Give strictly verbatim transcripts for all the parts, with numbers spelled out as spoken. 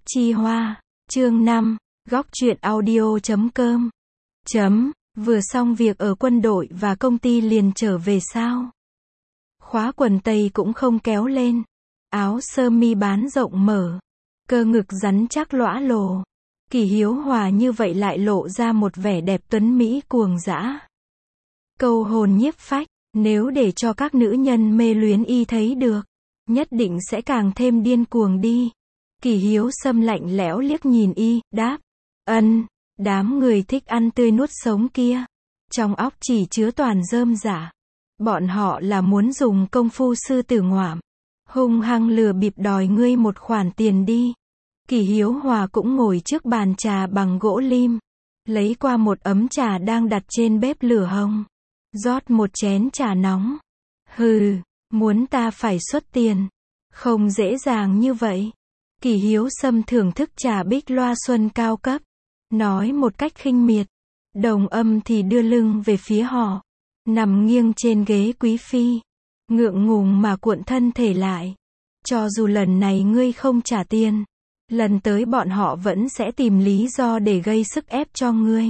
chi hoa, chương năm, góc truyện audio chấm com. Chấm, vừa xong việc ở quân đội và công ty liền trở về sao? Khóa quần tây cũng không kéo lên, áo sơ mi bán rộng mở, cơ ngực rắn chắc lõa lồ. Kỷ Hiếu Hòa như vậy lại lộ ra một vẻ đẹp tuấn mỹ cuồng dã. Câu hồn nhiếp phách, nếu để cho các nữ nhân mê luyến y thấy được, nhất định sẽ càng thêm điên cuồng đi. Kỷ Hiếu Sâm lạnh lẽo liếc nhìn y, đáp, ân, đám người thích ăn tươi nuốt sống kia, trong óc chỉ chứa toàn rơm rả. Bọn họ là muốn dùng công phu sư tử ngoạm, hung hăng lừa bịp đòi ngươi một khoản tiền đi. Kỷ Hiếu Hòa cũng ngồi trước bàn trà bằng gỗ lim, lấy qua một ấm trà đang đặt trên bếp lửa hồng, rót một chén trà nóng. Hừ, muốn ta phải xuất tiền, không dễ dàng như vậy. Kỷ Hiếu Sâm thưởng thức trà bích loa xuân cao cấp, nói một cách khinh miệt. Đồng Âm thì đưa lưng về phía họ, nằm nghiêng trên ghế quý phi, ngượng ngùng mà cuộn thân thể lại. Cho dù lần này ngươi không trả tiền, lần tới bọn họ vẫn sẽ tìm lý do để gây sức ép cho ngươi.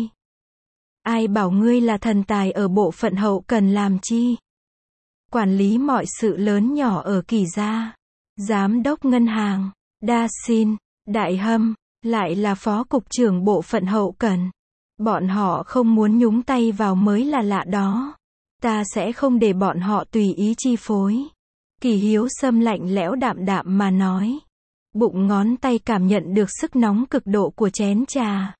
Ai bảo ngươi là thần tài ở bộ phận hậu cần làm chi? Quản lý mọi sự lớn nhỏ ở Kỷ gia, giám đốc ngân hàng, đa xin, đại hâm, lại là phó cục trưởng bộ phận hậu cần. Bọn họ không muốn nhúng tay vào mới là lạ đó. Ta sẽ không để bọn họ tùy ý chi phối. Kỷ Hiếu Sâm lạnh lẽo đạm đạm mà nói. Bụng ngón tay cảm nhận được sức nóng cực độ của chén trà.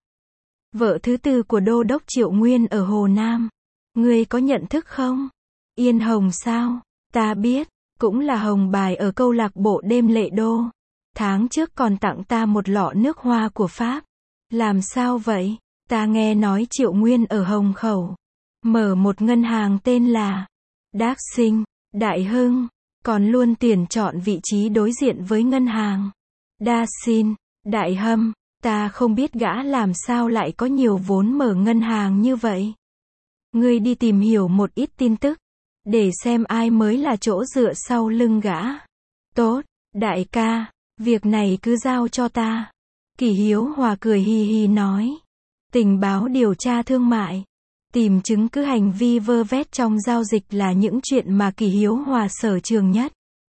Vợ thứ tư của đô đốc Triệu Nguyên ở Hồ Nam. Ngươi có nhận thức không? Yên Hồng sao? Ta biết, cũng là hồng bài ở câu lạc bộ đêm Lệ Đô. Tháng trước còn tặng ta một lọ nước hoa của Pháp. Làm sao vậy? Ta nghe nói Triệu Nguyên ở Hồng Khẩu mở một ngân hàng tên là Đác Sinh, Đại Hưng, còn luôn tuyển chọn vị trí đối diện với ngân hàng Đa Xin, Đại Hâm. Ta không biết gã làm sao lại có nhiều vốn mở ngân hàng như vậy. Ngươi đi tìm hiểu một ít tin tức, để xem ai mới là chỗ dựa sau lưng gã. Tốt, đại ca, việc này cứ giao cho ta. Kỷ Hiếu Hòa cười hì hì nói. Tình báo điều tra thương mại, tìm chứng cứ hành vi vơ vét trong giao dịch là những chuyện mà Kỷ Hiếu Hòa sở trường nhất.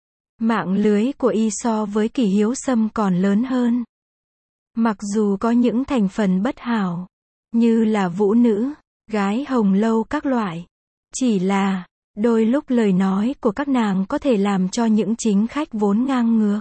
Mạng lưới của y so với Kỷ Hiếu Sâm còn lớn hơn. Mặc dù có những thành phần bất hảo, như là vũ nữ, gái hồng lâu các loại. Chỉ là, đôi lúc lời nói của các nàng có thể làm cho những chính khách vốn ngang ngược,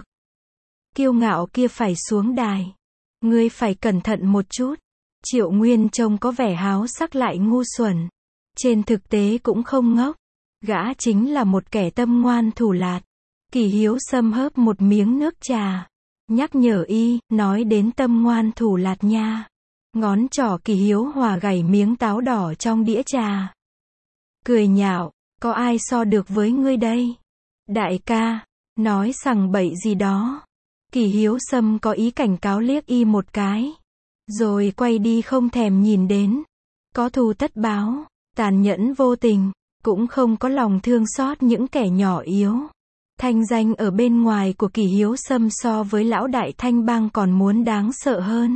kiêu ngạo kia phải xuống đài. Ngươi phải cẩn thận một chút. Triệu Nguyên trông có vẻ háo sắc lại ngu xuẩn. Trên thực tế cũng không ngốc. Gã chính là một kẻ tâm ngoan thủ lạt. Kỷ Hiếu Sâm hớp một miếng nước trà, nhắc nhở y, nói đến tâm ngoan thủ lạt nha. Ngón trỏ Kỷ Hiếu Hòa gảy miếng táo đỏ trong đĩa trà. Cười nhạo, có ai so được với ngươi đây? Đại ca, nói sằng bậy gì đó. Kỷ Hiếu Sâm có ý cảnh cáo liếc y một cái, rồi quay đi không thèm nhìn đến. Có thù tất báo, tàn nhẫn vô tình, cũng không có lòng thương xót những kẻ nhỏ yếu. Thanh danh ở bên ngoài của Kỷ Hiếu Sâm so với lão đại Thanh Bang còn muốn đáng sợ hơn.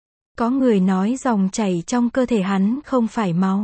Có người nói dòng chảy trong cơ thể hắn không phải máu,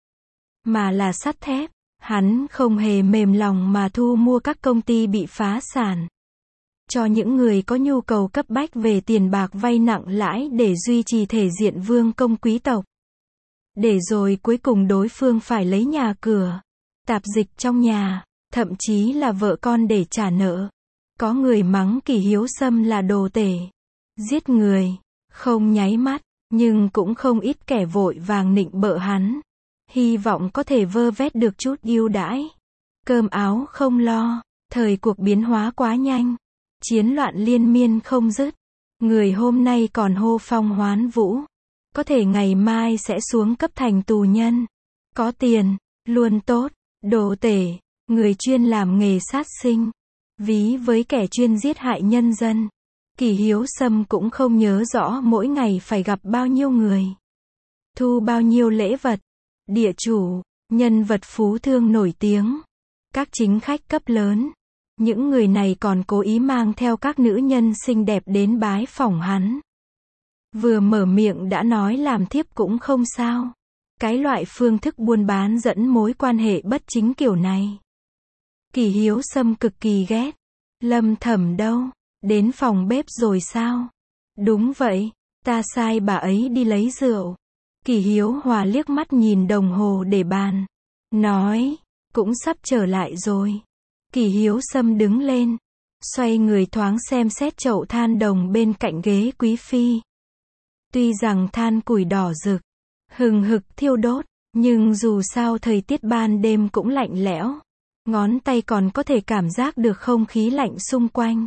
mà là sắt thép. Hắn không hề mềm lòng mà thu mua các công ty bị phá sản, cho những người có nhu cầu cấp bách về tiền bạc vay nặng lãi để duy trì thể diện vương công quý tộc. Để rồi cuối cùng đối phương phải lấy nhà cửa, tạp dịch trong nhà, thậm chí là vợ con để trả nợ. Có người mắng Kỷ Hiếu Sâm là đồ tể, giết người, không nháy mắt, nhưng cũng không ít kẻ vội vàng nịnh bợ hắn, hy vọng có thể vơ vét được chút ưu đãi. Cơm áo không lo, thời cuộc biến hóa quá nhanh. Chiến loạn liên miên không dứt. Người hôm nay còn hô phong hoán vũ, có thể ngày mai sẽ xuống cấp thành tù nhân. Có tiền, luôn tốt. Đồ tể, người chuyên làm nghề sát sinh, ví với kẻ chuyên giết hại nhân dân. Kỷ Hiếu Sâm cũng không nhớ rõ mỗi ngày phải gặp bao nhiêu người, thu bao nhiêu lễ vật, địa chủ, nhân vật phú thương nổi tiếng, các chính khách cấp lớn. Những người này còn cố ý mang theo các nữ nhân xinh đẹp đến bái phỏng hắn. Vừa mở miệng đã nói làm thiếp cũng không sao. Cái loại phương thức buôn bán dẫn mối quan hệ bất chính kiểu này. Kỳ Hiếu Sâm cực kỳ ghét. Lâm Thẩm đâu? Đến phòng bếp rồi sao? Đúng vậy, ta sai bà ấy đi lấy rượu. Kỳ Hiếu Hòa liếc mắt nhìn đồng hồ để bàn. Nói, cũng sắp trở lại rồi. Kỳ Hiếu Sâm đứng lên. Xoay người thoáng xem xét chậu than đồng bên cạnh ghế quý phi. Tuy rằng than củi đỏ rực, hừng hực thiêu đốt, nhưng dù sao thời tiết ban đêm cũng lạnh lẽo. Ngón tay còn có thể cảm giác được không khí lạnh xung quanh.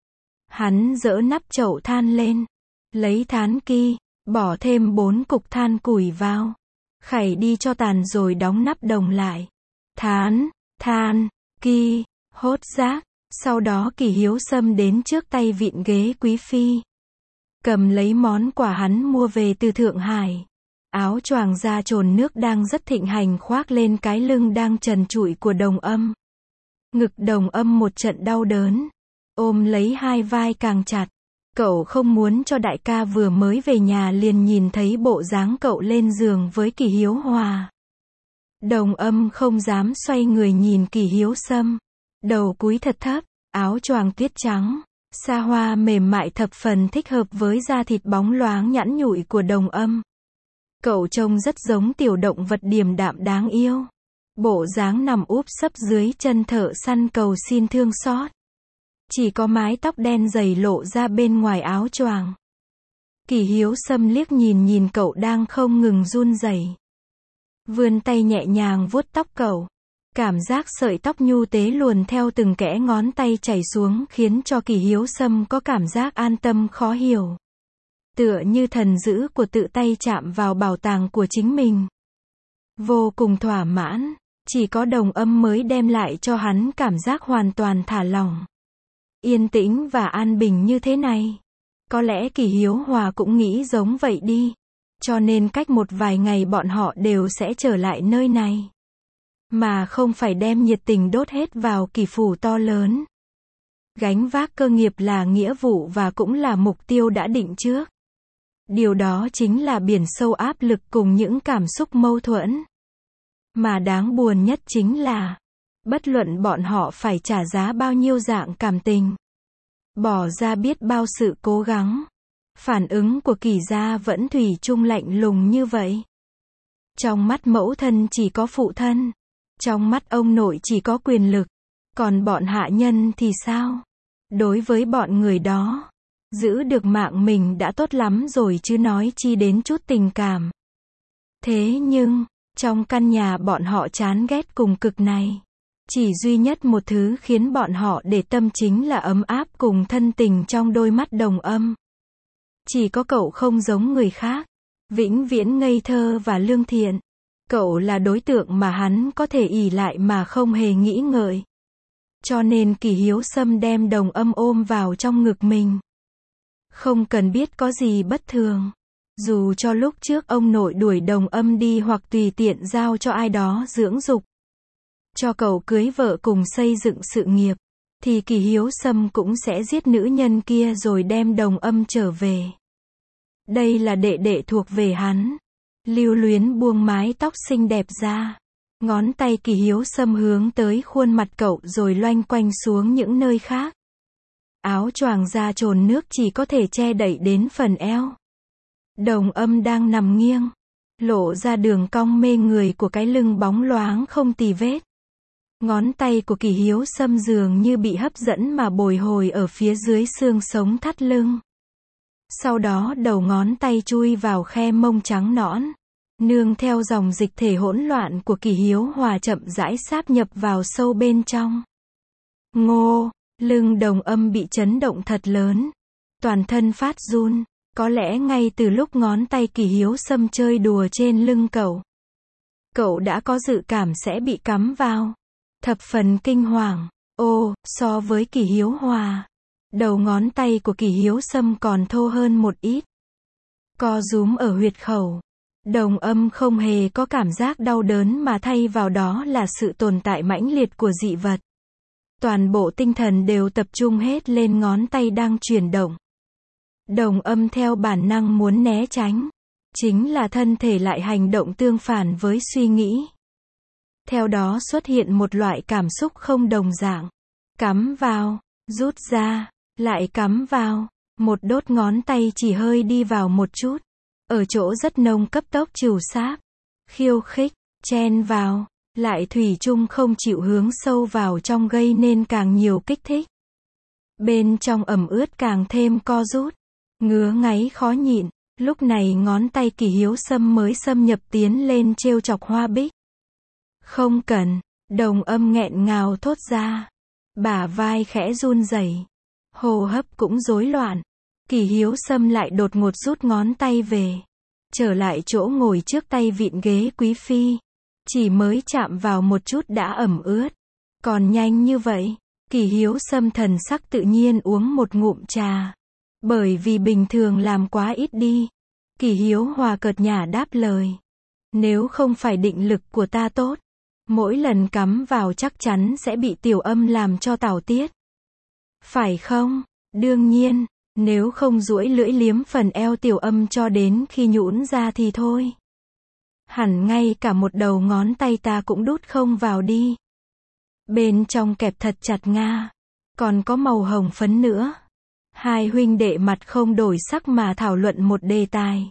Hắn giỡ nắp chậu than lên. Lấy thán ki, bỏ thêm bốn cục than củi vào. Khảy đi cho tàn rồi đóng nắp đồng lại. Thán, than, ki, hốt rác. Sau đó Kỳ Hiếu Sâm đến trước tay vịn ghế quý phi. Cầm lấy món quà hắn mua về từ Thượng Hải. Áo choàng da trồn nước đang rất thịnh hành khoác lên cái lưng đang trần trụi của Đồng Âm. Ngực Đồng Âm một trận đau đớn. Ôm lấy hai vai càng chặt. Cậu không muốn cho đại ca vừa mới về nhà liền nhìn thấy bộ dáng cậu lên giường với Kỳ Hiếu Hòa. Đồng Âm không dám xoay người nhìn Kỳ Hiếu Sâm. Đầu cúi thật thấp, áo choàng tuyết trắng, sa hoa mềm mại thập phần thích hợp với da thịt bóng loáng nhẵn nhụi của Đồng Âm. Cậu trông rất giống tiểu động vật điềm đạm đáng yêu. Bộ dáng nằm úp sấp dưới chân thợ săn cầu xin thương xót. Chỉ có mái tóc đen dày lộ ra bên ngoài áo choàng. Kỳ Hiếu Sâm liếc nhìn nhìn cậu đang không ngừng run rẩy. Vươn tay nhẹ nhàng vuốt tóc cậu. Cảm giác sợi tóc nhu tế luồn theo từng kẽ ngón tay chảy xuống khiến cho Kỳ Hiếu Sâm có cảm giác an tâm khó hiểu. Tựa như thần dữ của tự tay chạm vào bảo tàng của chính mình. Vô cùng thỏa mãn, chỉ có Đồng Âm mới đem lại cho hắn cảm giác hoàn toàn thả lỏng. Yên tĩnh và an bình như thế này. Có lẽ Kỳ Hiếu Hòa cũng nghĩ giống vậy đi. Cho nên cách một vài ngày bọn họ đều sẽ trở lại nơi này. Mà không phải đem nhiệt tình đốt hết vào kỳ phủ to lớn. Gánh vác cơ nghiệp là nghĩa vụ và cũng là mục tiêu đã định trước. Điều đó chính là biển sâu áp lực cùng những cảm xúc mâu thuẫn. Mà đáng buồn nhất chính là, bất luận bọn họ phải trả giá bao nhiêu dạng cảm tình, bỏ ra biết bao sự cố gắng, phản ứng của Kỳ gia vẫn thủy chung lạnh lùng như vậy. Trong mắt mẫu thân chỉ có phụ thân, trong mắt ông nội chỉ có quyền lực, còn bọn hạ nhân thì sao? Đối với bọn người đó, giữ được mạng mình đã tốt lắm rồi chứ nói chi đến chút tình cảm. Thế nhưng, trong căn nhà bọn họ chán ghét cùng cực này, chỉ duy nhất một thứ khiến bọn họ để tâm chính là ấm áp cùng thân tình trong đôi mắt Đồng Âm. Chỉ có cậu không giống người khác, vĩnh viễn ngây thơ và lương thiện. Cậu là đối tượng mà hắn có thể ỷ lại mà không hề nghĩ ngợi. Cho nên Kỳ Hiếu Sâm đem Đồng Âm ôm vào trong ngực mình. Không cần biết có gì bất thường. Dù cho lúc trước ông nội đuổi Đồng Âm đi hoặc tùy tiện giao cho ai đó dưỡng dục, cho cậu cưới vợ cùng xây dựng sự nghiệp, thì Kỳ Hiếu Sâm cũng sẽ giết nữ nhân kia rồi đem Đồng Âm trở về. Đây là đệ đệ thuộc về hắn. Lưu Luyến buông mái tóc xinh đẹp ra. Ngón tay Kỳ Hiếu Sâm hướng tới khuôn mặt cậu rồi loanh quanh xuống những nơi khác. Áo choàng da trồn nước chỉ có thể che đậy đến phần eo. Đồng Âm đang nằm nghiêng, lộ ra đường cong mê người của cái lưng bóng loáng không tì vết. Ngón tay của Kỳ Hiếu Sâm dường như bị hấp dẫn mà bồi hồi ở phía dưới xương sống thắt lưng. Sau đó đầu ngón tay chui vào khe mông trắng nõn, nương theo dòng dịch thể hỗn loạn của Kỳ Hiếu Hòa chậm rãi sáp nhập vào sâu bên trong. Ngô, lưng Đồng Âm bị chấn động thật lớn, toàn thân phát run, có lẽ ngay từ lúc ngón tay Kỳ Hiếu Sâm chơi đùa trên lưng cậu. Cậu đã có dự cảm sẽ bị cắm vào. Thập phần kinh hoàng. Ô, so với Kỳ Hiếu Hòa, đầu ngón tay của Kỳ Hiếu Sâm còn thô hơn một ít. Co rúm ở huyệt khẩu. Đồng Âm không hề có cảm giác đau đớn mà thay vào đó là sự tồn tại mãnh liệt của dị vật. Toàn bộ tinh thần đều tập trung hết lên ngón tay đang chuyển động. Đồng âm theo bản năng muốn né tránh. Chính là thân thể lại hành động tương phản với suy nghĩ. Theo đó xuất hiện một loại cảm xúc không đồng dạng. Cắm vào, rút ra, lại cắm vào. Một đốt ngón tay chỉ hơi đi vào một chút. Ở chỗ rất nông cấp tốc trừu sáp. Khiêu khích, chen vào. Lại thủy chung không chịu hướng sâu vào trong gây nên càng nhiều kích thích. Bên trong ẩm ướt càng thêm co rút. Ngứa ngáy khó nhịn. Lúc này ngón tay Kỳ Hiếu Sâm mới xâm nhập tiến lên trêu chọc Hoa Bích. Không cần, đồng âm nghẹn ngào thốt ra. Bả vai khẽ run rẩy, hô hấp cũng rối loạn. Kỳ Hiếu Sâm lại đột ngột rút ngón tay về. Trở lại chỗ ngồi trước tay vịn ghế quý phi. Chỉ mới chạm vào một chút đã ẩm ướt. Còn nhanh như vậy, Kỳ Hiếu Sâm thần sắc tự nhiên uống một ngụm trà. Bởi vì bình thường làm quá ít đi. Kỳ Hiếu Hòa cợt nhả đáp lời. Nếu không phải định lực của ta tốt, mỗi lần cắm vào chắc chắn sẽ bị tiểu âm làm cho tảo tiết. Phải không? Đương nhiên, nếu không duỗi lưỡi liếm phần eo tiểu âm cho đến khi nhũn ra thì thôi. Hẳn ngay cả một đầu ngón tay ta cũng đút không vào đi. Bên trong kẹp thật chặt nga. Còn có màu hồng phấn nữa. Hai huynh đệ mặt không đổi sắc mà thảo luận một đề tài.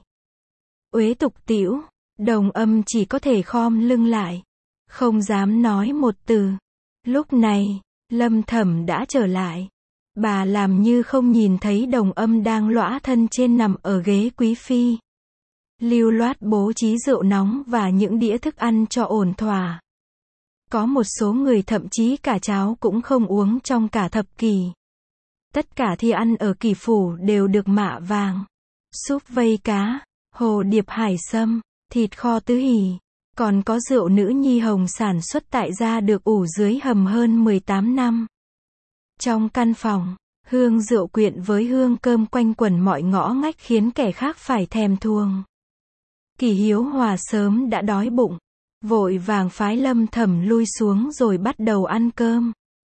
Uế tục tĩu, đồng âm chỉ có thể khom lưng lại. Không dám nói một từ. Lúc này, Lâm Thẩm đã trở lại. Bà làm như không nhìn thấy đồng âm đang lõa thân trên nằm ở ghế quý phi. Lưu loát bố trí rượu nóng và những đĩa thức ăn cho ổn thỏa. Có một số người thậm chí cả cháo cũng không uống trong cả thập kỷ. Tất cả thi ăn ở Kỳ phủ đều được mạ vàng. Súp vây cá, hồ điệp hải sâm, thịt kho tứ hỉ. Còn có rượu nữ nhi hồng sản xuất tại gia được ủ dưới hầm hơn mười tám năm. Trong căn phòng, hương rượu quyện với hương cơm quanh quẩn mọi ngõ ngách khiến kẻ khác phải thèm thuồng. Kỳ Hiếu Hòa sớm đã đói bụng. Vội vàng phái Lâm Thẩm lui xuống rồi bắt đầu ăn cơm.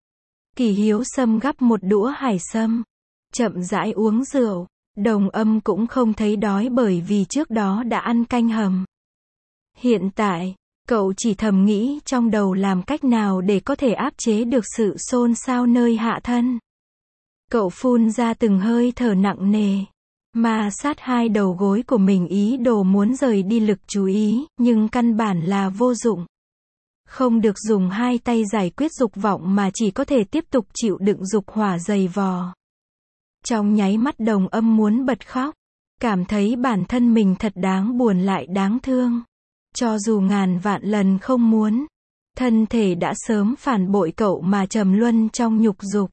Kỳ Hiếu Sâm gắp một đũa hải sâm. Chậm rãi uống rượu. Đồng âm cũng không thấy đói bởi vì trước đó đã ăn canh hầm. Hiện tại, cậu chỉ thầm nghĩ trong đầu làm cách nào để có thể áp chế được sự xôn xao nơi hạ thân. Cậu phun ra từng hơi thở nặng nề. Ma sát hai đầu gối của mình ý đồ muốn rời đi lực chú ý, nhưng căn bản là vô dụng. Không được dùng hai tay giải quyết dục vọng mà chỉ có thể tiếp tục chịu đựng dục hỏa dày vò. Trong nháy mắt đồng âm muốn bật khóc. Cảm thấy bản thân mình thật đáng buồn lại đáng thương. Cho dù ngàn vạn lần không muốn. Thân thể đã sớm phản bội cậu mà trầm luân trong nhục dục.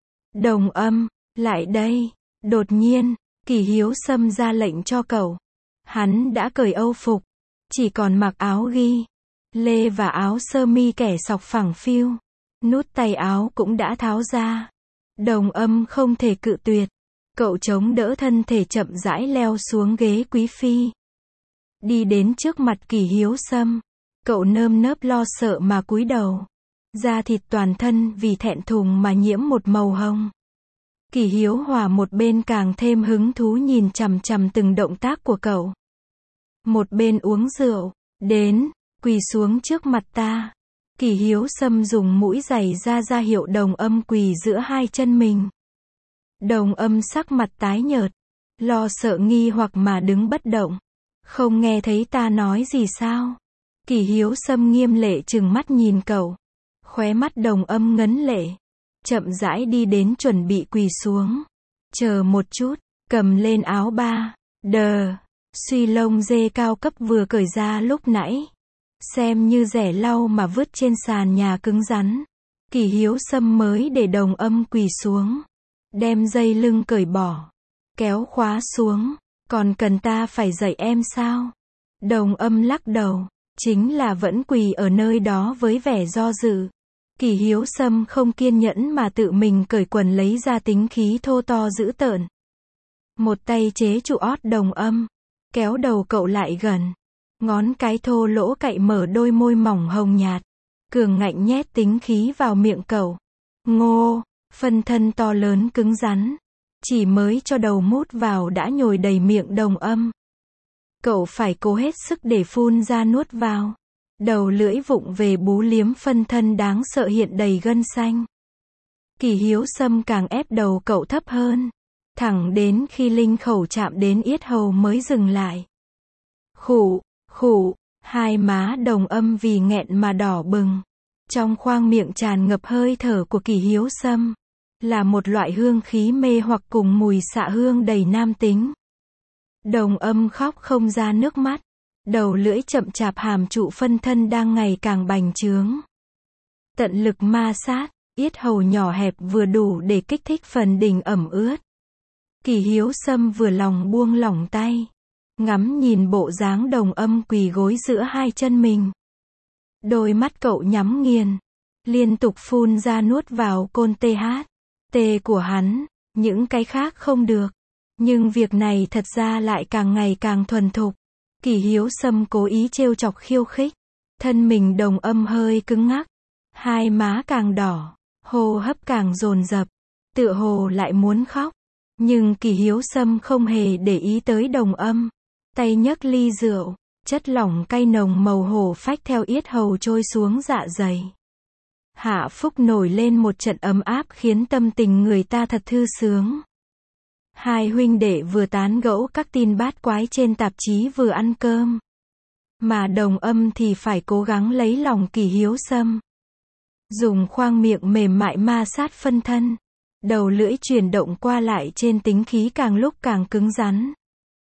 Đồng âm, lại đây. Đột nhiên, Kỳ Hiếu Sâm ra lệnh cho cậu. Hắn đã cởi âu phục. Chỉ còn mặc áo ghi lê và áo sơ mi kẻ sọc phẳng phiu. Nút tay áo cũng đã tháo ra. Đồng âm không thể cự tuyệt. Cậu chống đỡ thân thể chậm rãi leo xuống ghế quý phi. Đi đến trước mặt Kỳ Hiếu Sâm. Cậu nơm nớp lo sợ mà cúi đầu. Da thịt toàn thân vì thẹn thùng mà nhiễm một màu hồng. Kỳ Hiếu Hòa một bên càng thêm hứng thú nhìn chằm chằm từng động tác của cậu. Một bên uống rượu. Đến, quỳ xuống trước mặt ta. Kỳ Hiếu Sâm dùng mũi giày ra ra hiệu đồng âm quỳ giữa hai chân mình. Đồng âm sắc mặt tái nhợt. Lo sợ nghi hoặc mà đứng bất động. Không nghe thấy ta nói gì sao? Kỳ Hiếu Sâm nghiêm lệ trừng mắt nhìn cậu. Khóe mắt đồng âm ngấn lệ. Chậm rãi đi đến chuẩn bị quỳ xuống. Chờ một chút, cầm lên áo ba. Đờ. Suy lông dê cao cấp vừa cởi ra lúc nãy. Xem như rẻ lau mà vứt trên sàn nhà cứng rắn. Kỳ Hiếu Sâm mới để đồng âm quỳ xuống. Đem dây lưng cởi bỏ. Kéo khóa xuống. Còn cần ta phải dạy em sao? Đồng âm lắc đầu. Chính là vẫn quỳ ở nơi đó với vẻ do dự. Kỳ Hiếu Sâm không kiên nhẫn mà tự mình cởi quần lấy ra tính khí thô to dữ tợn. Một tay chế trụ ót đồng âm. Kéo đầu cậu lại gần. Ngón cái thô lỗ cạy mở đôi môi mỏng hồng nhạt. Cường ngạnh nhét tính khí vào miệng cậu. ngô, phân thân to lớn cứng rắn. Chỉ mới cho đầu mút vào đã nhồi đầy miệng Đồng Âm. Cậu phải cố hết sức để phun ra nuốt vào. Đầu lưỡi vụng về bú liếm phân thân đáng sợ hiện đầy gân xanh. Kỳ Hiếu Sâm càng ép đầu cậu thấp hơn. Thẳng đến khi linh khẩu chạm đến yết hầu mới dừng lại. Khụ, khụ, hai má Đồng Âm vì nghẹn mà đỏ bừng. Trong khoang miệng tràn ngập hơi thở của Kỳ Hiếu Sâm. Là một loại hương khí mê hoặc cùng mùi xạ hương đầy nam tính. Đồng Âm khóc không ra nước mắt. Đầu lưỡi chậm chạp hàm trụ phân thân đang ngày càng bành trướng. Tận lực ma sát, yết hầu nhỏ hẹp vừa đủ để kích thích phần đỉnh ẩm ướt. Kỳ Hiếu Sâm vừa lòng buông lỏng tay. Ngắm nhìn bộ dáng Đồng Âm quỳ gối giữa hai chân mình. Đôi mắt cậu nhắm nghiền. Liên tục phun ra nuốt vào côn tê hát. Tê của hắn, những cái khác không được. Nhưng việc này thật ra lại càng ngày càng thuần thục. Kỳ Hiếu Sâm cố ý trêu chọc khiêu khích. Thân mình Đồng Âm hơi cứng ngắc. Hai má càng đỏ, hô hấp càng dồn dập. Tựa hồ lại muốn khóc. Nhưng Kỳ Hiếu Sâm không hề để ý tới Đồng Âm. Tay nhấc ly rượu, chất lỏng cay nồng màu hổ phách theo yết hầu trôi xuống dạ dày. Hạ phúc nổi lên một trận ấm áp khiến tâm tình người ta thật thư sướng. Hai huynh đệ vừa tán gẫu các tin bát quái trên tạp chí vừa ăn cơm. Mà Đồng Âm thì phải cố gắng lấy lòng Kỳ Hiếu Sâm. Dùng khoang miệng mềm mại ma sát phân thân. Đầu lưỡi chuyển động qua lại trên tính khí càng lúc càng cứng rắn.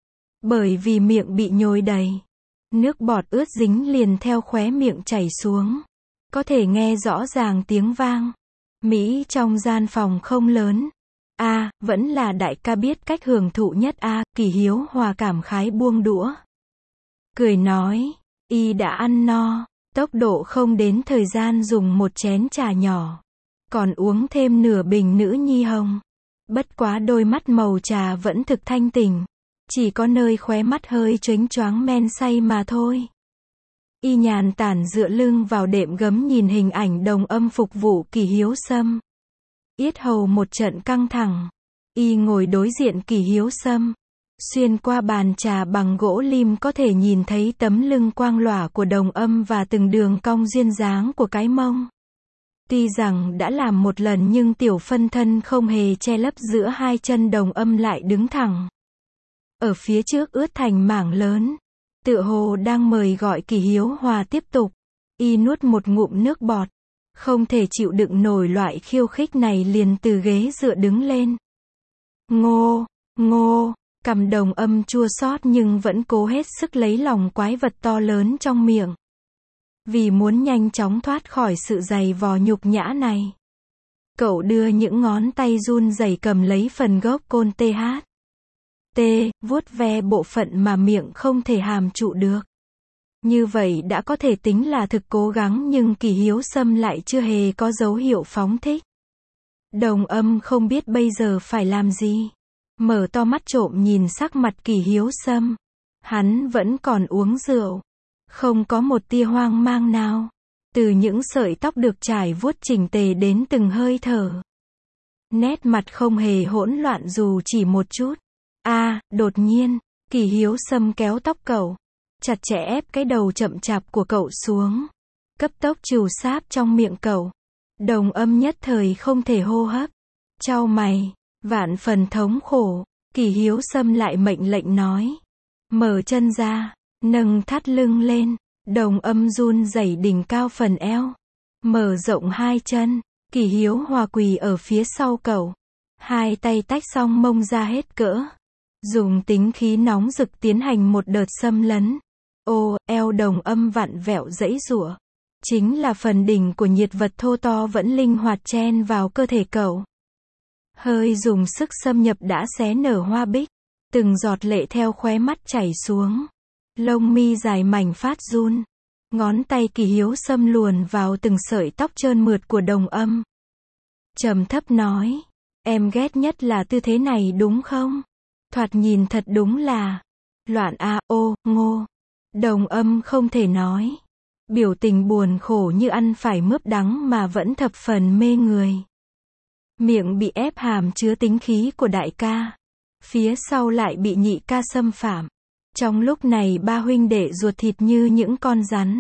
Bởi vì miệng bị nhồi đầy. Nước bọt ướt dính liền theo khóe miệng chảy xuống. Có thể nghe rõ ràng tiếng vang. Mỹ trong gian phòng không lớn. A, à, vẫn là đại ca biết cách hưởng thụ nhất a, à, Kỳ Hiếu Hòa cảm khái buông đũa. Cười nói, y đã ăn no, tốc độ không đến thời gian dùng một chén trà nhỏ. Còn uống thêm nửa bình nữ nhi hồng. Bất quá đôi mắt màu trà vẫn thực thanh tỉnh. Chỉ có nơi khóe mắt hơi chếnh choáng men say mà thôi. Y nhàn tản dựa lưng vào đệm gấm nhìn hình ảnh Đồng Âm phục vụ Kỳ Hiếu Sâm. Yết hầu một trận căng thẳng. Y ngồi đối diện Kỳ Hiếu Sâm. Xuyên qua bàn trà bằng gỗ lim có thể nhìn thấy tấm lưng quang lòa của Đồng Âm và từng đường cong duyên dáng của cái mông. Tuy rằng đã làm một lần nhưng tiểu phân thân không hề che lấp giữa hai chân Đồng Âm lại đứng thẳng. Ở phía trước ướt thành mảng lớn. Tựa hồ đang mời gọi Kỳ Hiếu Hòa tiếp tục. Y nuốt một ngụm nước bọt. Không thể chịu đựng nổi loại khiêu khích này liền từ ghế dựa đứng lên. Ngô, ngô, cằm Đồng Âm chua xót nhưng vẫn cố hết sức lấy lòng quái vật to lớn trong miệng. Vì muốn nhanh chóng thoát khỏi sự dày vò nhục nhã này. Cậu đưa những ngón tay run rẩy cầm lấy phần gốc côn tê hát. T, vuốt ve bộ phận mà miệng không thể hàm trụ được. Như vậy đã có thể tính là thực cố gắng nhưng Kỳ Hiếu Sâm lại chưa hề có dấu hiệu phóng thích. Đồng Âm không biết bây giờ phải làm gì. Mở to mắt trộm nhìn sắc mặt Kỳ Hiếu Sâm. Hắn vẫn còn uống rượu. Không có một tia hoang mang nào. Từ những sợi tóc được trải vuốt chỉnh tề đến từng hơi thở. Nét mặt không hề hỗn loạn dù chỉ một chút. A, à, đột nhiên, Kỳ Hiếu Sâm kéo tóc cậu. Chặt chẽ ép cái đầu chậm chạp của cậu xuống. Cấp tốc trù sáp trong miệng cậu. Đồng Âm nhất thời không thể hô hấp. Chau mày, vạn phần thống khổ. Kỳ Hiếu Sâm lại mệnh lệnh nói. Mở chân ra, nâng thắt lưng lên. Đồng Âm run rẩy đỉnh cao phần eo. Mở rộng hai chân. Kỳ Hiếu Hòa quỳ ở phía sau cậu. Hai tay tách song mông ra hết cỡ. Dùng tính khí nóng rực tiến hành một đợt xâm lấn. Ô, eo Đồng Âm vặn vẹo giãy giụa. Chính là phần đỉnh của nhiệt vật thô to vẫn linh hoạt chen vào cơ thể cậu. Hơi dùng sức xâm nhập đã xé nở hoa bích. Từng giọt lệ theo khóe mắt chảy xuống. Lông mi dài mảnh phát run. Ngón tay Kỳ Hiếu Sâm luồn vào từng sợi tóc trơn mượt của Đồng Âm. Trầm thấp nói. Em ghét nhất là tư thế này đúng không? Thoạt nhìn thật đúng là loạn a, ô, ngô. Đồng Âm không thể nói. Biểu tình buồn khổ như ăn phải mướp đắng mà vẫn thập phần mê người. Miệng bị ép hàm chứa tính khí của đại ca. Phía sau lại bị nhị ca xâm phạm. Trong lúc này ba huynh đệ ruột thịt như những con rắn.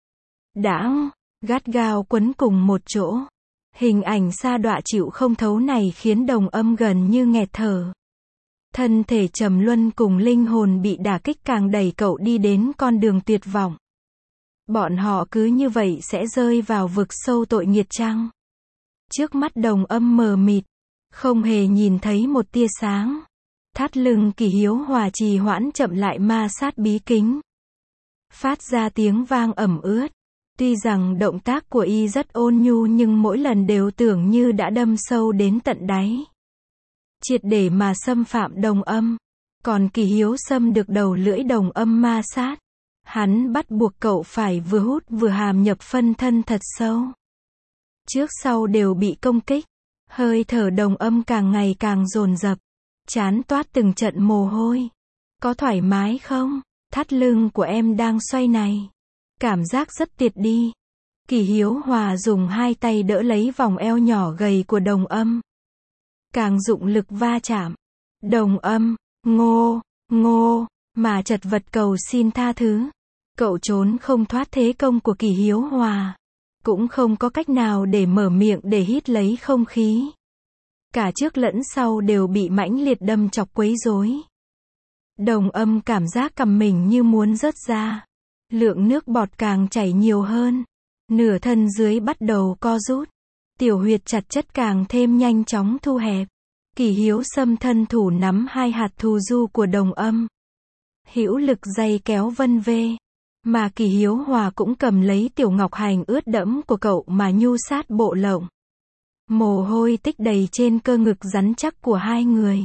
Đã, gắt gao quấn cùng một chỗ. Hình ảnh sa đọa chịu không thấu này khiến Đồng Âm gần như nghẹt thở. Thân thể trầm luân cùng linh hồn bị đả kích càng đẩy cậu đi đến con đường tuyệt vọng. Bọn họ cứ như vậy sẽ rơi vào vực sâu tội nghiệt chăng? Trước mắt Đồng Âm mờ mịt, không hề nhìn thấy một tia sáng. Thắt lưng Kỷ Hiếu Hòa trì hoãn chậm lại ma sát bí kính. Phát ra tiếng vang ẩm ướt. Tuy rằng động tác của y rất ôn nhu nhưng mỗi lần đều tưởng như đã đâm sâu đến tận đáy. Triệt để mà xâm phạm Đồng Âm. Còn Kỷ Hiếu Sâm được đầu lưỡi Đồng Âm ma sát. Hắn bắt buộc cậu phải vừa hút vừa hàm nhập phân thân thật sâu. Trước sau đều bị công kích. Hơi thở Đồng Âm càng ngày càng dồn dập. Chán toát từng trận mồ hôi. Có thoải mái không? Thắt lưng của em đang xoay này. Cảm giác rất tuyệt đi. Kỷ Hiếu Hòa dùng hai tay đỡ lấy vòng eo nhỏ gầy của Đồng Âm. Càng dụng lực va chạm. Đồng Âm, ngô, ngô, mà chật vật cầu xin tha thứ. Cậu trốn không thoát thế công của Kỷ Hiếu Hòa. Cũng không có cách nào để mở miệng để hít lấy không khí. Cả trước lẫn sau đều bị mãnh liệt đâm chọc quấy rối. Đồng Âm cảm giác cầm mình như muốn rớt ra. Lượng nước bọt càng chảy nhiều hơn. Nửa thân dưới bắt đầu co rút. Tiểu huyệt chặt chất càng thêm nhanh chóng thu hẹp. Kỷ Hiếu Sâm thân thủ nắm hai hạt thù du của Đồng Âm. Hữu lực dây kéo vân vê. Mà Kỷ Hiếu Hòa cũng cầm lấy tiểu ngọc hành ướt đẫm của cậu mà nhu sát bộ lộng. Mồ hôi tích đầy trên cơ ngực rắn chắc của hai người.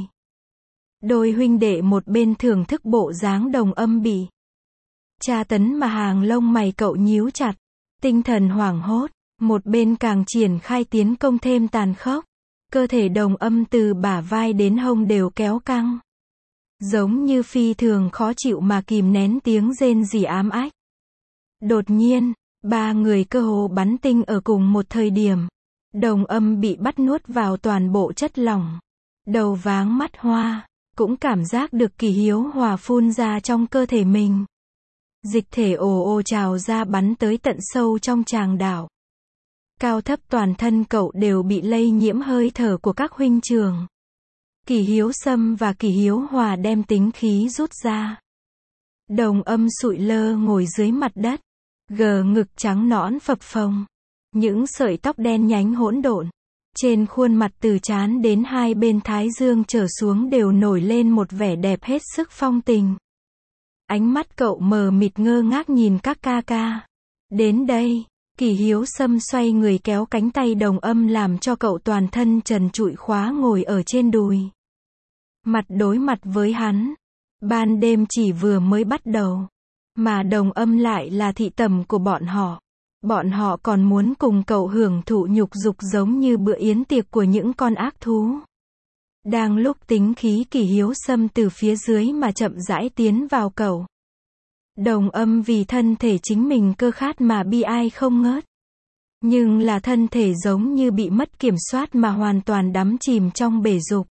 Đôi huynh đệ một bên thưởng thức bộ dáng Đồng Âm bị tra tấn mà hàng lông mày cậu nhíu chặt. Tinh thần hoảng hốt. Một bên càng triển khai tiến công thêm tàn khốc. Cơ thể Đồng Âm từ bả vai đến hông đều kéo căng. Giống như phi thường khó chịu mà kìm nén tiếng rên rỉ ám ách. Đột nhiên, ba người cơ hồ bắn tinh ở cùng một thời điểm. Đồng Âm bị bắt nuốt vào toàn bộ chất lỏng. Đầu váng mắt hoa, cũng cảm giác được Kỷ Hiếu Hòa phun ra trong cơ thể mình. Dịch thể ồ ồ trào ra bắn tới tận sâu trong tràng đạo. Cao thấp toàn thân cậu đều bị lây nhiễm hơi thở của các huynh trưởng. Kỷ Hiếu Sâm và Kỷ Hiếu Hòa đem tính khí rút ra. Đồng Âm sụi lơ ngồi dưới mặt đất. Gờ ngực trắng nõn phập phồng. Những sợi tóc đen nhánh hỗn độn. Trên khuôn mặt từ trán đến hai bên thái dương trở xuống đều nổi lên một vẻ đẹp hết sức phong tình. Ánh mắt cậu mờ mịt ngơ ngác nhìn các ca ca. Đến đây, Kỷ Hiếu Sâm xoay người kéo cánh tay Đồng Âm làm cho cậu toàn thân trần trụi khóa ngồi ở trên đùi. Mặt đối mặt với hắn. Ban đêm chỉ vừa mới bắt đầu. Mà Đồng Âm lại là thị tầm của bọn họ. Bọn họ còn muốn cùng cậu hưởng thụ nhục dục giống như bữa yến tiệc của những con ác thú. Đang lúc tính khí Kỷ Hiếu Sâm từ phía dưới mà chậm rãi tiến vào cậu. Đồng Âm vì thân thể chính mình cơ khát mà bi ai không ngớt. Nhưng là thân thể giống như bị mất kiểm soát mà hoàn toàn đắm chìm trong bể dục.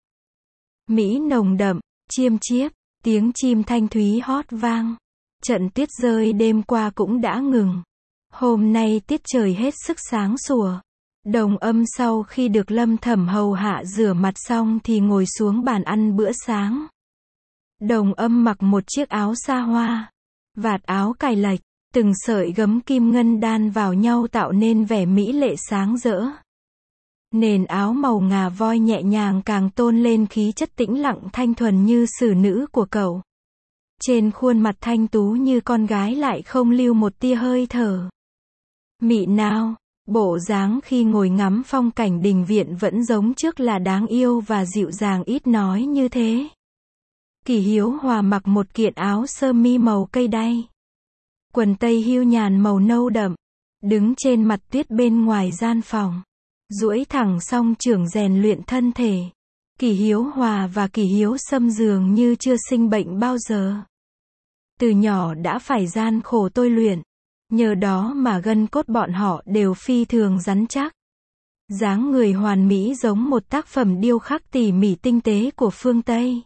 Mỹ nồng đậm, chiêm chiếp, tiếng chim thanh thúy hót vang. Trận tuyết rơi đêm qua cũng đã ngừng. Hôm nay tiết trời hết sức sáng sủa. Đồng Âm sau khi được Lâm Thẩm hầu hạ rửa mặt xong thì ngồi xuống bàn ăn bữa sáng. Đồng Âm mặc một chiếc áo sa hoa. Vạt áo cài lệch, từng sợi gấm kim ngân đan vào nhau tạo nên vẻ mỹ lệ sáng rỡ. Nền áo màu ngà voi nhẹ nhàng càng tôn lên khí chất tĩnh lặng thanh thuần như xử nữ của cậu. Trên khuôn mặt thanh tú như con gái lại không lưu một tia hơi thở. Mị nào, bộ dáng khi ngồi ngắm phong cảnh đình viện vẫn giống trước là đáng yêu và dịu dàng ít nói như thế. Kỷ Hiếu Hòa mặc một kiện áo sơ mi màu cây đay. Quần tây hưu nhàn màu nâu đậm. Đứng trên mặt tuyết bên ngoài gian phòng. Duỗi thẳng song chưởng rèn luyện thân thể. Kỷ Hiếu Hòa và Kỷ Hiếu Sâm dường như chưa sinh bệnh bao giờ. Từ nhỏ đã phải gian khổ tôi luyện. Nhờ đó mà gân cốt bọn họ đều phi thường rắn chắc. Dáng người hoàn mỹ giống một tác phẩm điêu khắc tỉ mỉ tinh tế của phương Tây.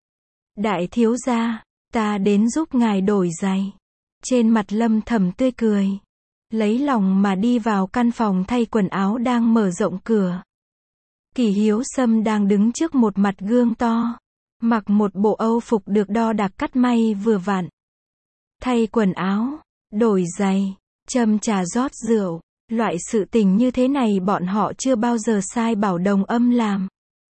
Đại thiếu gia, ta đến giúp ngài đổi giày. Trên mặt Lâm Thẩm tươi cười. Lấy lòng mà đi vào căn phòng thay quần áo đang mở rộng cửa. Kỷ Hiếu Sâm đang đứng trước một mặt gương to. Mặc một bộ âu phục được đo đạc cắt may vừa vặn. Thay quần áo, đổi giày, châm trà rót rượu. Loại sự tình như thế này bọn họ chưa bao giờ sai bảo Đồng Âm làm.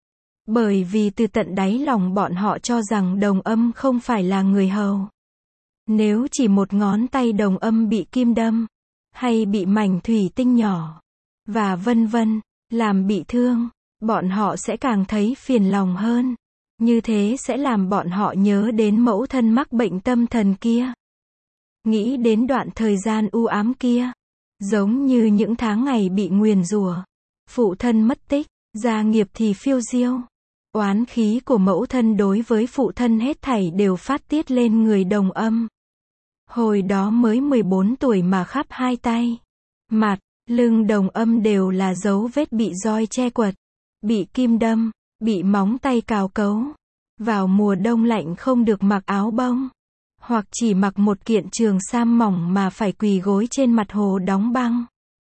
Bởi vì từ tận đáy lòng bọn họ cho rằng Đồng Âm không phải là người hầu. Nếu chỉ một ngón tay Đồng Âm bị kim đâm, hay bị mảnh thủy tinh nhỏ, và vân vân, làm bị thương, bọn họ sẽ càng thấy phiền lòng hơn. Như thế sẽ làm bọn họ nhớ đến mẫu thân mắc bệnh tâm thần kia. Nghĩ đến đoạn thời gian u ám kia. Giống như những tháng ngày bị nguyền rủa, phụ thân mất tích, gia nghiệp thì phiêu diêu. Oán khí của mẫu thân đối với phụ thân hết thảy đều phát tiết lên người Đồng Âm. Hồi đó mới mười bốn tuổi mà khắp hai tay, mặt, lưng Đồng Âm đều là dấu vết bị roi che quật, bị kim đâm, bị móng tay cào cấu. Vào mùa đông lạnh không được mặc áo bông, hoặc chỉ mặc một kiện trường sam mỏng mà phải quỳ gối trên mặt hồ đóng băng.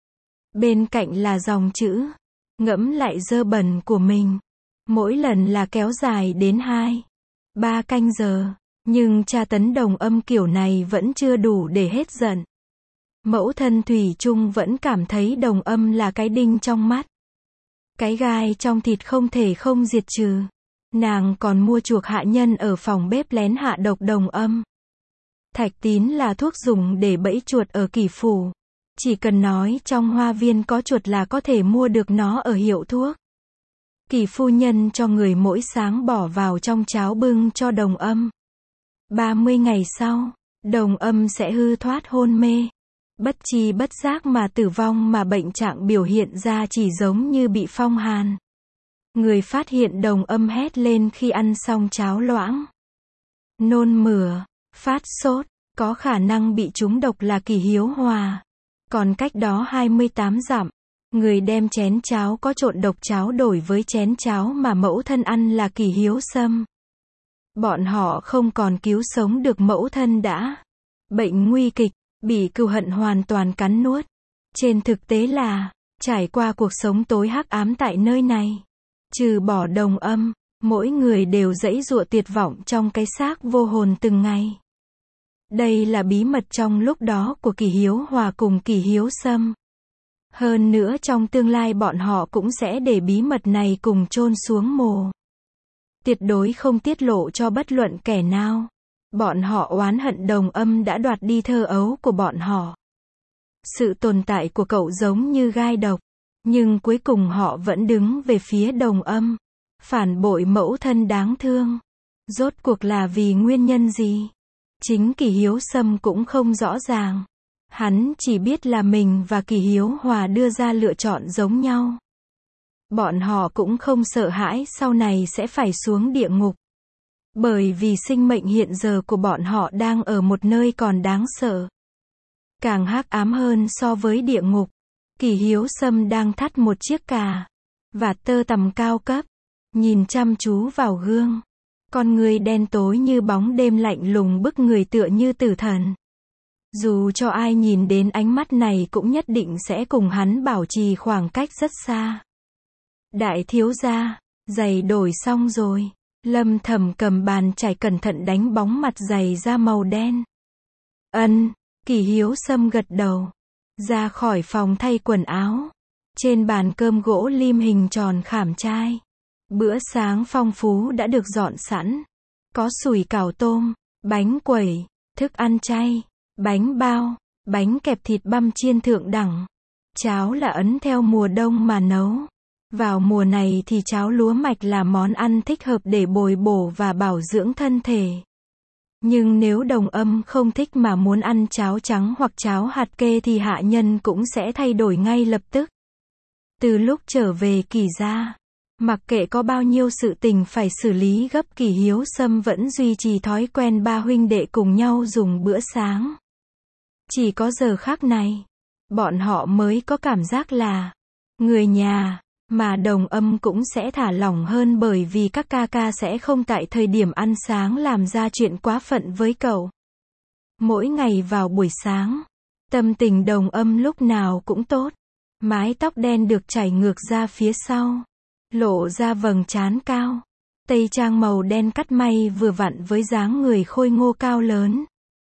Bên cạnh là dòng chữ, ngẫm lại dơ bẩn của mình. Mỗi lần là kéo dài đến hai, ba canh giờ, nhưng tra tấn Đồng Âm kiểu này vẫn chưa đủ để hết giận. Mẫu thân thủy chung vẫn cảm thấy Đồng Âm là cái đinh trong mắt. Cái gai trong thịt không thể không diệt trừ. Nàng còn mua chuộc hạ nhân ở phòng bếp lén hạ độc Đồng Âm. Thạch tín là thuốc dùng để bẫy chuột ở Kỷ phủ. Chỉ cần nói trong hoa viên có chuột là có thể mua được nó ở hiệu thuốc. Kỷ phu nhân cho người mỗi sáng bỏ vào trong cháo bưng cho Đồng Âm. ba mươi ngày sau, Đồng Âm sẽ hư thoát hôn mê. Bất tri bất giác mà tử vong, mà bệnh trạng biểu hiện ra chỉ giống như bị phong hàn. Người phát hiện Đồng Âm hét lên khi ăn xong cháo loãng. Nôn mửa, phát sốt, có khả năng bị trúng độc là Kỷ Hiếu Hòa. Còn cách đó hai mươi tám dặm, người đem chén cháo có trộn độc cháo đổi với chén cháo mà mẫu thân ăn là Kỷ Hiếu Sâm. Bọn họ không còn cứu sống được mẫu thân đã bệnh nguy kịch, bị cừu hận hoàn toàn cắn nuốt. Trên thực tế là, trải qua cuộc sống tối hắc ám tại nơi này. Trừ bỏ Đồng Âm, mỗi người đều giãy giụa tuyệt vọng trong cái xác vô hồn từng ngày. Đây là bí mật trong lúc đó của Kỷ Hiếu Hòa cùng Kỷ Hiếu Sâm. Hơn nữa trong tương lai bọn họ cũng sẽ để bí mật này cùng chôn xuống mồ. Tuyệt đối không tiết lộ cho bất luận kẻ nào. Bọn họ oán hận Đồng Âm đã đoạt đi thơ ấu của bọn họ. Sự tồn tại của cậu giống như gai độc. Nhưng cuối cùng họ vẫn đứng về phía Đồng Âm. Phản bội mẫu thân đáng thương. Rốt cuộc là vì nguyên nhân gì? Chính Kỷ Hiếu Sâm cũng không rõ ràng. Hắn chỉ biết là mình và Kỷ Hiếu Hòa đưa ra lựa chọn giống nhau. Bọn họ cũng không sợ hãi sau này sẽ phải xuống địa ngục. Bởi vì sinh mệnh hiện giờ của bọn họ đang ở một nơi còn đáng sợ. Càng hắc ám hơn so với địa ngục. Kỷ Hiếu Sâm đang thắt một chiếc cà vạt tơ tằm cao cấp, nhìn chăm chú vào gương. Con người đen tối như bóng đêm lạnh lùng bức người tựa như tử thần. Dù cho ai nhìn đến ánh mắt này cũng nhất định sẽ cùng hắn bảo trì khoảng cách rất xa. Đại thiếu gia, giày đổi xong rồi. Lâm Thẩm cầm bàn chải cẩn thận đánh bóng mặt giày da màu đen. Ân, Kỷ Hiếu Sâm gật đầu. Ra khỏi phòng thay quần áo. Trên bàn cơm gỗ lim hình tròn khảm trai. Bữa sáng phong phú đã được dọn sẵn. Có sủi cảo tôm, bánh quẩy, thức ăn chay, bánh bao, bánh kẹp thịt băm chiên thượng đẳng. Cháo là ấn theo mùa đông mà nấu. Vào mùa này thì cháo lúa mạch là món ăn thích hợp để bồi bổ và bảo dưỡng thân thể. Nhưng nếu Đồng Âm không thích mà muốn ăn cháo trắng hoặc cháo hạt kê thì hạ nhân cũng sẽ thay đổi ngay lập tức. Từ lúc trở về Kỷ gia, mặc kệ có bao nhiêu sự tình phải xử lý gấp, Kỷ Hiếu Sâm vẫn duy trì thói quen ba huynh đệ cùng nhau dùng bữa sáng. Chỉ có giờ khắc này, bọn họ mới có cảm giác là Người nhà, mà Đồng Âm cũng sẽ thả lỏng hơn bởi vì các ca ca sẽ không tại thời điểm ăn sáng làm ra chuyện quá phận với cậu. Mỗi ngày vào buổi sáng, tâm tình Đồng Âm lúc nào cũng tốt. Mái tóc đen được chảy ngược ra phía sau, lộ ra vầng trán cao. Tây trang màu đen cắt may vừa vặn với dáng người khôi ngô cao lớn.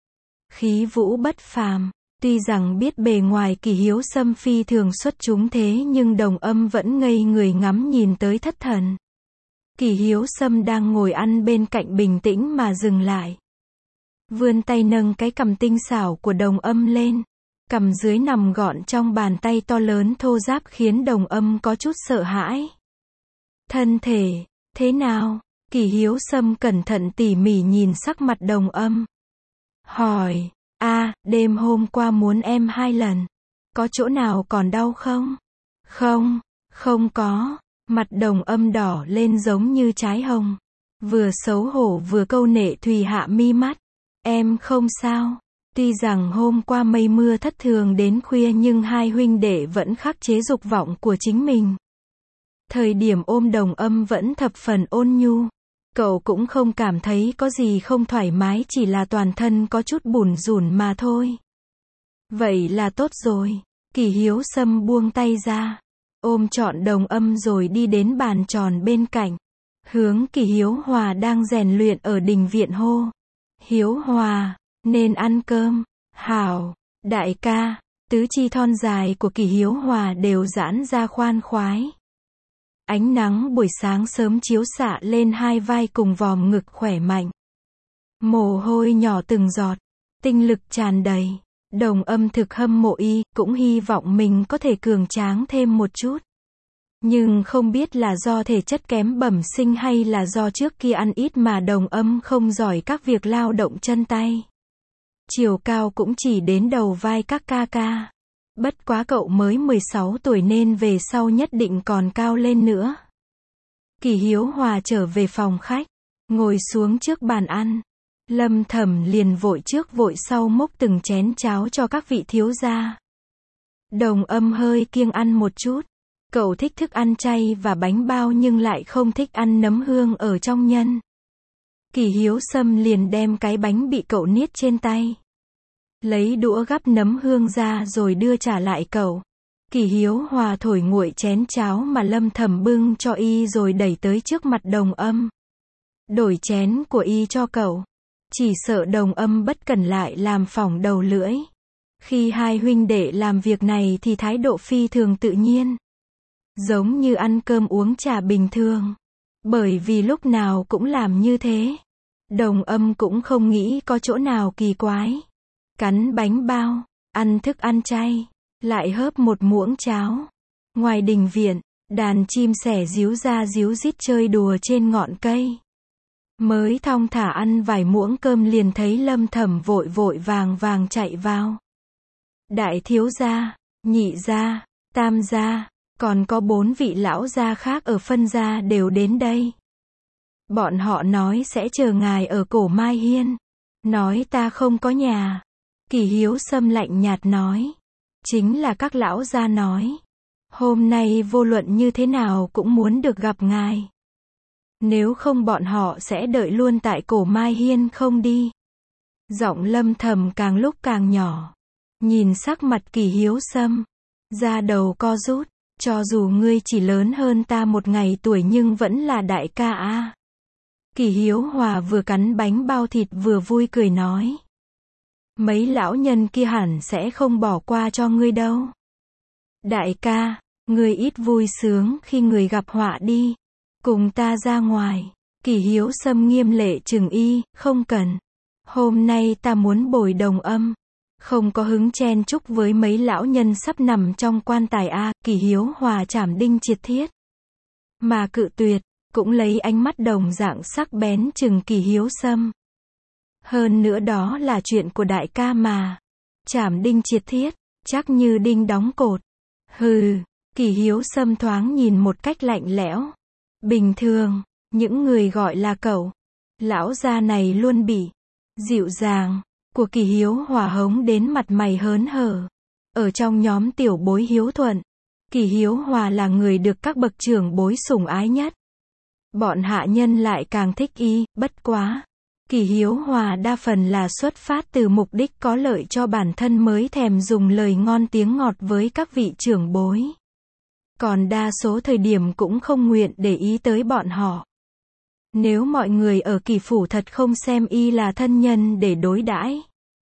Khí vũ bất phàm. Tuy rằng biết bề ngoài Kỷ Hiếu Sâm phi thường xuất chúng thế nhưng Đồng Âm vẫn ngây người ngắm nhìn tới thất thần. Kỷ Hiếu Sâm đang ngồi ăn bên cạnh bình tĩnh mà dừng lại. Vươn tay nâng cái cằm tinh xảo của Đồng Âm lên. Cằm dưới nằm gọn trong bàn tay to lớn thô ráp khiến Đồng Âm có chút sợ hãi. Thân thể, thế nào? Kỷ Hiếu Sâm cẩn thận tỉ mỉ nhìn sắc mặt Đồng Âm. Hỏi, a à, đêm hôm qua muốn em hai lần. Có chỗ nào còn đau không? Không, không có. Mặt Đồng Âm đỏ lên giống như trái hồng. Vừa xấu hổ vừa câu nệ Thùy hạ mi mắt. Em không sao. Tuy rằng hôm qua mây mưa thất thường đến khuya nhưng hai huynh đệ vẫn khắc chế dục vọng của chính mình. Thời điểm ôm Đồng Âm vẫn thập phần ôn nhu. Cậu cũng không cảm thấy có gì không thoải mái, chỉ là toàn thân có chút bủn rủn mà thôi. Vậy là tốt rồi. Kỷ Hiếu Sâm buông tay ra, ôm trọn Đồng Âm rồi đi đến bàn tròn bên cạnh. Hướng Kỷ Hiếu Hòa đang rèn luyện ở đình viện hô. Hiếu Hòa, nên ăn cơm. Hảo, đại ca. Tứ chi thon dài của Kỷ Hiếu Hòa đều giãn ra khoan khoái. Ánh nắng buổi sáng sớm chiếu xạ lên hai vai cùng vòm ngực khỏe mạnh. Mồ hôi nhỏ từng giọt, tinh lực tràn đầy. Đồng Âm thực hâm mộ y, cũng hy vọng mình có thể cường tráng thêm một chút. Nhưng không biết là do thể chất kém bẩm sinh hay là do trước kia ăn ít mà Đồng Âm không giỏi các việc lao động chân tay. Chiều cao cũng chỉ đến đầu vai các ca ca. Bất quá cậu mới mười sáu tuổi nên về sau nhất định còn cao lên nữa. Kỷ Hiếu Hòa trở về phòng khách, ngồi xuống trước bàn ăn. Lâm Thẩm liền vội trước vội sau múc từng chén cháo cho các vị thiếu gia. Đồng Âm hơi kiêng ăn một chút. Cậu thích thức ăn chay và bánh bao nhưng lại không thích ăn nấm hương ở trong nhân. Kỷ Hiếu Sâm liền đem cái bánh bị cậu niết trên tay. Lấy đũa gắp nấm hương ra rồi đưa trả lại cậu. Kỷ Hiếu Hòa thổi nguội chén cháo mà Lâm Thẩm bưng cho y rồi đẩy tới trước mặt Đồng Âm. Đổi chén của y cho cậu. Chỉ sợ Đồng Âm bất cẩn lại làm phỏng đầu lưỡi. Khi hai huynh đệ làm việc này thì thái độ phi thường tự nhiên. Giống như ăn cơm uống trà bình thường. Bởi vì lúc nào cũng làm như thế. Đồng Âm cũng không nghĩ có chỗ nào kỳ quái. Cắn bánh bao, ăn thức ăn chay, lại hớp một muỗng cháo. Ngoài đình viện, đàn chim sẻ ríu ra ríu rít chơi đùa trên ngọn cây. Mới thong thả ăn vài muỗng cơm liền thấy Lâm Thẩm vội vội vàng vàng chạy vào. Đại thiếu gia, nhị gia, tam gia, còn có bốn vị lão gia khác ở phân gia đều đến đây. Bọn họ nói sẽ chờ ngài ở Cổ Mai Hiên. Nói ta không có nhà. Kỷ Hiếu Sâm lạnh nhạt nói. Chính là các lão gia nói. Hôm nay vô luận như thế nào cũng muốn được gặp ngài. Nếu không bọn họ sẽ đợi luôn tại Cổ Mai Hiên không đi. Giọng Lâm Thẩm càng lúc càng nhỏ. Nhìn sắc mặt Kỷ Hiếu Sâm. Da đầu co rút. Cho dù ngươi chỉ lớn hơn ta một ngày tuổi nhưng vẫn là đại ca a. Kỷ Hiếu Hòa vừa cắn bánh bao thịt vừa vui cười nói. Mấy lão nhân kia hẳn sẽ không bỏ qua cho ngươi đâu. Đại ca, ngươi ít vui sướng khi người gặp họa đi. Cùng ta ra ngoài. Kỷ Hiếu Sâm nghiêm lệ trừng y, không cần. Hôm nay ta muốn bồi Đồng Âm. Không có hứng chen chúc với mấy lão nhân sắp nằm trong quan tài a. Kỷ Hiếu Hòa trảm đinh triệt thiết. Mà cự tuyệt, cũng lấy ánh mắt đồng dạng sắc bén trừng Kỷ Hiếu Sâm. Hơn nữa đó là chuyện của đại ca mà. Trảm đinh triệt thiết, chắc như đinh đóng cột. Hừ, Kỷ Hiếu Sâm thoáng nhìn một cách lạnh lẽo. Bình thường, những người gọi là cậu, lão gia này luôn bị dịu dàng của Kỷ Hiếu Hòa hống đến mặt mày hớn hở. Ở trong nhóm tiểu bối hiếu thuận, Kỷ Hiếu Hòa là người được các bậc trưởng bối sủng ái nhất. Bọn hạ nhân lại càng thích y, bất quá. Kỷ Hiếu Hòa đa phần là xuất phát từ mục đích có lợi cho bản thân mới thèm dùng lời ngon tiếng ngọt với các vị trưởng bối. Còn đa số thời điểm cũng không nguyện để ý tới bọn họ. Nếu mọi người ở Kỷ phủ thật không xem y là thân nhân để đối đãi,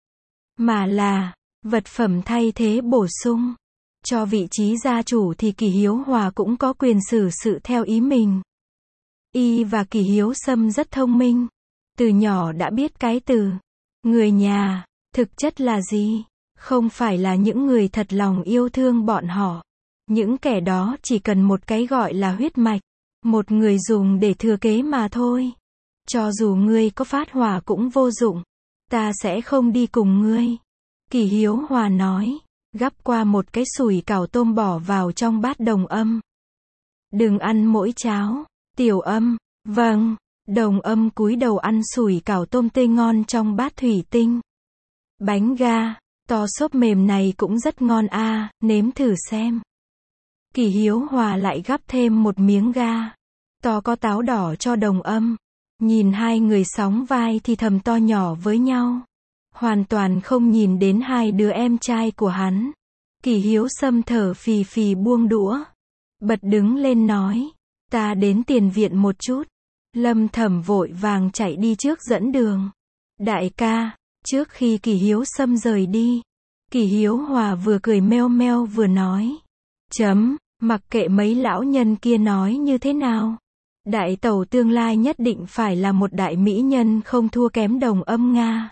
mà là vật phẩm thay thế bổ sung cho vị trí gia chủ thì Kỷ Hiếu Hòa cũng có quyền xử sự theo ý mình. Y và Kỷ Hiếu Sâm rất thông minh. Từ nhỏ đã biết cái từ người nhà, thực chất là gì. Không phải là những người thật lòng yêu thương bọn họ. Những kẻ đó chỉ cần một cái gọi là huyết mạch. Một người dùng để thừa kế mà thôi. Cho dù ngươi có phát hỏa cũng vô dụng. Ta sẽ không đi cùng ngươi. Kỷ Hiếu Hòa nói. Gắp qua một cái sủi cảo tôm bỏ vào trong bát Đồng Âm. Đừng ăn mỗi cháo. Tiểu Âm. Vâng. Đồng Âm cúi đầu ăn sủi cảo tôm tươi ngon trong bát thủy tinh. Bánh ga, to xốp mềm này cũng rất ngon a, à, nếm thử xem. Kỷ Hiếu Hòa lại gắp thêm một miếng ga. To có táo đỏ cho Đồng Âm. Nhìn hai người sóng vai thì thầm to nhỏ với nhau. Hoàn toàn không nhìn đến hai đứa em trai của hắn. Kỷ Hiếu Sâm thở phì phì buông đũa. Bật đứng lên nói. Ta đến tiền viện một chút. Lâm Thẩm vội vàng chạy đi trước dẫn đường. Đại ca, trước khi Kỷ Hiếu Sâm rời đi, Kỷ Hiếu Hòa vừa cười meo meo vừa nói. Chấm, mặc kệ mấy lão nhân kia nói như thế nào. Đại tẩu tương lai nhất định phải là một đại mỹ nhân không thua kém Đồng Âm Nga.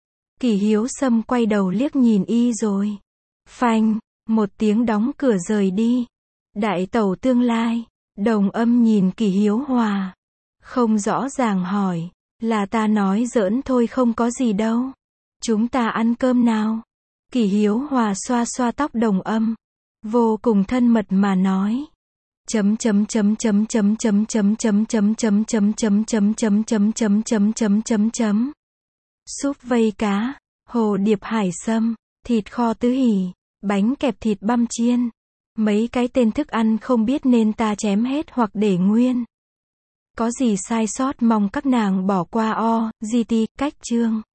Kỷ Hiếu Sâm quay đầu liếc nhìn y rồi. Phanh, một tiếng đóng cửa rời đi. Đại tẩu tương lai, Đồng Âm nhìn Kỷ Hiếu Hòa. Không rõ ràng hỏi, là ta nói giỡn thôi không có gì đâu. Chúng ta ăn cơm nào? Kỷ Hiếu Hòa xoa xoa tóc Đồng Âm, vô cùng thân mật mà nói. Chấm chấm chấm chấm chấm chấm chấm chấm chấm chấm chấm chấm chấm chấm chấm chấm chấm chấm chấm chấm. Súp vây cá, hồ điệp hải sâm, thịt kho tứ hỉ, bánh kẹp thịt băm chiên. Mấy cái tên thức ăn không biết nên ta chém hết hoặc để nguyên. Có gì sai sót mong các nàng bỏ qua o, gi ti, cách chương.